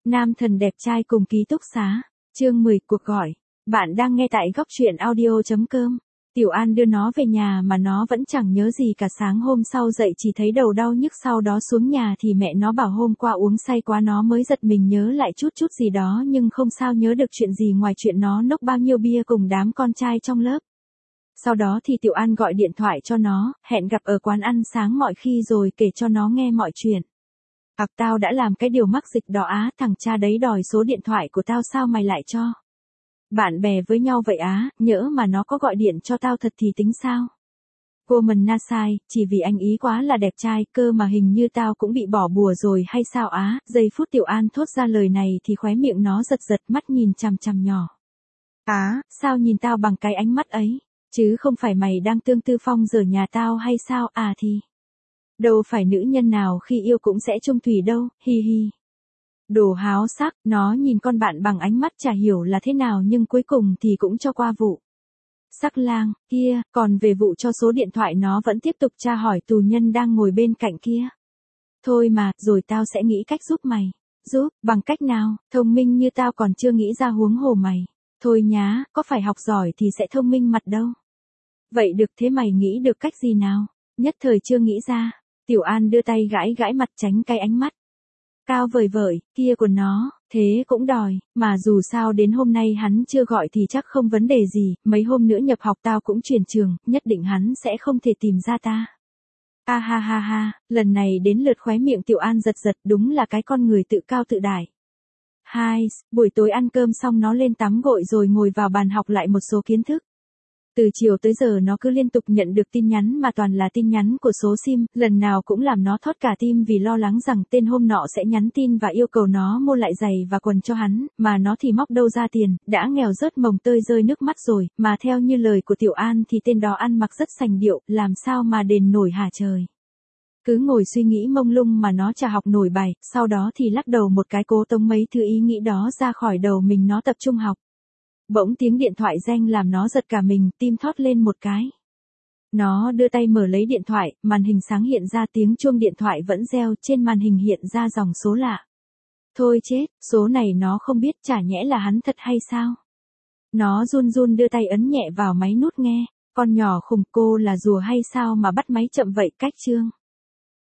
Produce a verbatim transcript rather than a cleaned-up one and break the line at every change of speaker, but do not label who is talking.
Nam thần đẹp trai cùng ký túc xá. Chương mười, cuộc gọi. Bạn đang nghe tại góc truyện audio chấm com. Tiểu An đưa nó về nhà mà nó vẫn chẳng nhớ gì cả, sáng hôm sau dậy chỉ thấy đầu đau nhức, sau đó xuống nhà thì mẹ nó bảo hôm qua uống say quá, nó mới giật mình nhớ lại chút chút gì đó nhưng không sao nhớ được chuyện gì ngoài chuyện nó nốc bao nhiêu bia cùng đám con trai trong lớp. Sau đó thì Tiểu An gọi điện thoại cho nó, hẹn gặp ở quán ăn sáng mọi khi rồi kể cho nó nghe mọi chuyện. Ặc, tao đã làm cái điều mắc dịch đó á, thằng cha đấy đòi số điện thoại của tao, sao mày lại cho? Bạn bè với nhau vậy á, nhỡ mà nó có gọi điện cho tao thật thì tính sao? Cô mình na sai, chỉ vì anh ý quá là đẹp trai, cơ mà hình như tao cũng bị bỏ bùa rồi hay sao á? Giây phút Tiểu An thốt ra lời này thì khóe miệng nó giật giật, mắt nhìn chằm chằm nhỏ. Á, sao nhìn tao bằng cái ánh mắt ấy? Chứ không phải mày đang tương tư phong dở nhà tao hay sao? À thì đâu phải nữ nhân nào khi yêu cũng sẽ chung thủy đâu, hi hi. Đồ háo sắc, nó nhìn con bạn bằng ánh mắt chả hiểu là thế nào nhưng cuối cùng thì cũng cho qua vụ. Sắc lang, kia, còn về vụ cho số điện thoại nó vẫn tiếp tục tra hỏi tù nhân đang ngồi bên cạnh kia. Thôi mà, rồi tao sẽ nghĩ cách giúp mày. Giúp, bằng cách nào, thông minh như tao còn chưa nghĩ ra huống hồ mày. Thôi nhá, có phải học giỏi thì sẽ thông minh mặt đâu. Vậy được, thế mày nghĩ được cách gì nào? Nhất thời chưa nghĩ ra. Tiểu An đưa tay gãi gãi mặt tránh cái ánh mắt cao vời vợi kia của nó, thế cũng đòi, mà dù sao đến hôm nay hắn chưa gọi thì chắc không vấn đề gì, mấy hôm nữa nhập học tao cũng chuyển trường, nhất định hắn sẽ không thể tìm ra ta. A ha ha ha, lần này đến lượt khóe miệng Tiểu An giật giật, đúng là cái con người tự cao tự đại. Hai, buổi tối ăn cơm xong nó lên tắm gội rồi ngồi vào bàn học lại một số kiến thức. Từ chiều tới giờ nó cứ liên tục nhận được tin nhắn mà toàn là tin nhắn của số sim, lần nào cũng làm nó thót cả tim vì lo lắng rằng tên hôm nọ sẽ nhắn tin và yêu cầu nó mua lại giày và quần cho hắn, mà nó thì móc đâu ra tiền, đã nghèo rớt mồng tơi rơi nước mắt rồi, mà theo như lời của Tiểu An thì tên đó ăn mặc rất sành điệu, làm sao mà đền nổi hả trời. Cứ ngồi suy nghĩ mông lung mà nó chả học nổi bài, sau đó thì lắc đầu một cái cố tống mấy thứ ý nghĩ đó ra khỏi đầu mình, nó tập trung học. Bỗng tiếng điện thoại reng làm nó giật cả mình, tim thót lên một cái. Nó đưa tay mở lấy điện thoại, màn hình sáng hiện ra tiếng chuông điện thoại vẫn reo, trên màn hình hiện ra dòng số lạ. Thôi chết, số này nó không biết, chả nhẽ là hắn thật hay sao? Nó run run đưa tay ấn nhẹ vào máy nút nghe, con nhỏ khùng, cô là rùa hay sao mà bắt máy chậm vậy? Cách chương.